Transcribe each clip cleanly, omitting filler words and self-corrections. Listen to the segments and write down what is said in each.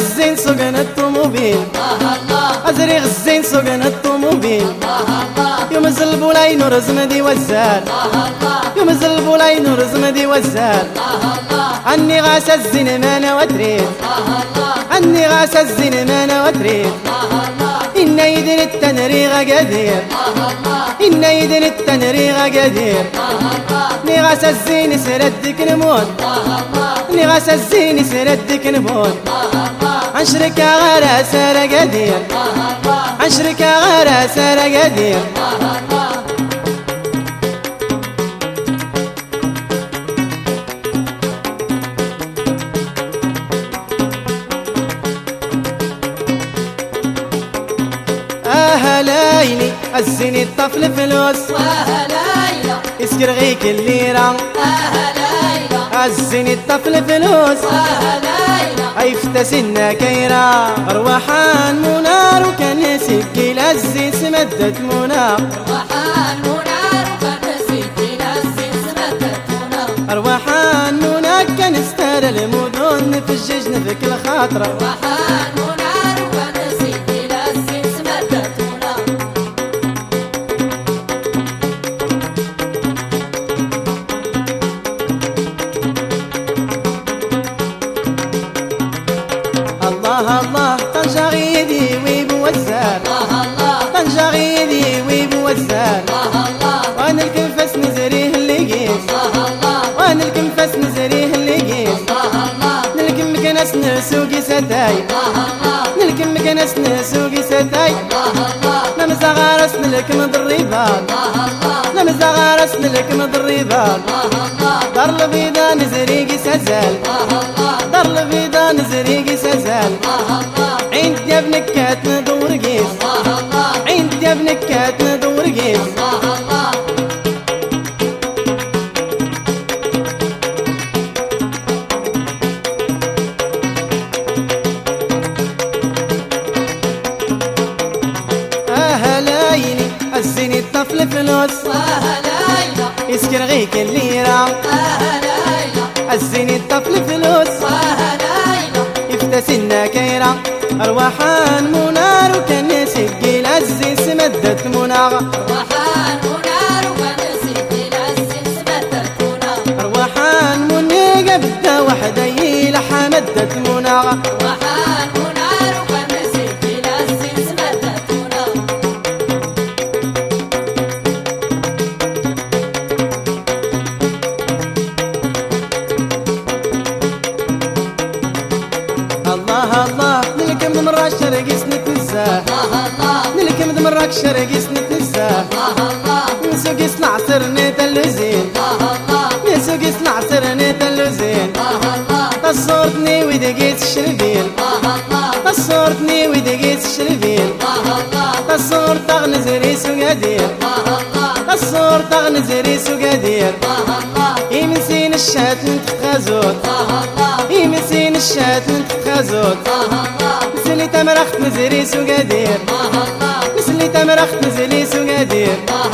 الزين سوقنا الطوموبيل، أزريغ الزين سوقنا الطوموبيل. يوم الزلبولاي نور زمدي وزار، يوم الزلبولاي نور زمدي وزار. عني غاس الزين مانا وتريد، عني غاس الزين مانا وتريد. إن يدن التنريغ قدير، إن يدن التنريغ قدير. نغاس الزين سردك نموت، نغاس الزين سردك نموت. عشرك غير سار قدير، عشرك غير سار قدير. ليلي الزيني الطفل فلوس، ليلى يسكر غيك الليرة. ليلى الزيني الطفل فلوس، ليلى يفتسنا كيرا. أرواحان منار وكان يسكي للزين سمدت منار، أرواحان منار وكان يسكي للزين سمدت منار. أرواحان منار كان استار المدن في الججن في كل خاطرة. أرواحان منار وكان يسكي للزين سمدت منار. الله الله طنجة غيدي ويبو وزار، طنجة غيدي ويبو وزار. وانا الكنفس نزريه اللي قيس، وانا الكنفس نزريه اللي قيس. نلكم مكنس نسوقي ستاي، نلكم مكنس نسوقي ستاي. نمزا غارس نلكم ضريبان، نمزا غارس نلكم ضريبان. دار البيضا نزريقي سزال، دار البيضا نزريقي سزال. عند يا ابنك كات ندور قيس، عند يا ابنك كات ندور قيس. ليلي الزيني الطفل فلوس، يسكر غيك الليرة. الزيني الطفل فلوس، يفتسنا كيرا. أرواحان منار وكان يسقي للزين سمدت منار، أرواحان منار وكان يسقي للزين سمدت منار. أرواحان منيقة بدا وحدة يلحى مدت منار. أرواحان منار وكان يسقي للزين سمدت منار. الله الله نلكم دمرة الشرقي سنتنساه، نلكم دمرة الشرقي سنتنساه. نسوق يصنع عصر نيت اللوزين، نسوق يصنع عصر نيت اللوزين. تصورتني ودقيت الشربين، تصورتني ودقيت الشربين. تصور تغنز ريس وقدير، تصور تغنز ريس وقدير. يمسين الشات من تخازوت، يمسين الشات من تخازوت. مسلي تمرخت مزريس وقدير، مسلي تمرخت مزريس وقدير.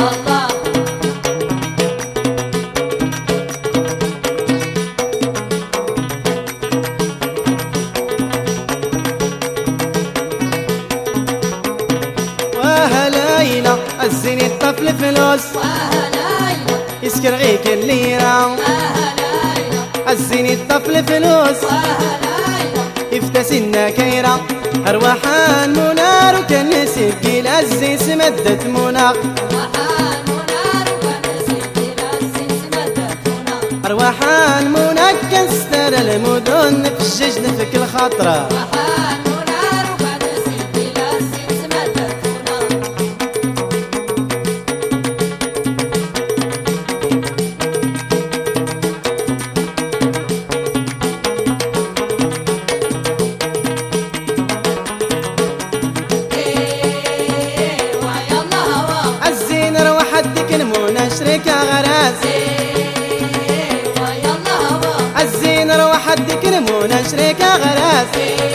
ليلى الزيني الطفل فلوس، يسكر غيك الليرة. الزيني الطفل فلوس، يفتسنا كيرا. أرواحان منار وكان يسقي للزين سمدت منار، أرواحان منار كان ستار المدن في الججن في كل خاطرة. شريك غراس الزين روح الدكرمون شريك غراس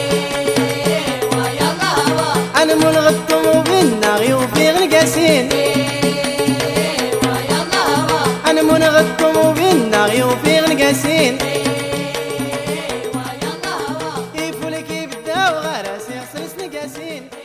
انا منغطم وبالناغي وفي غلقاسين انا منغطم وبالناغي وفي غلقاسين كيف لك يبداو نسين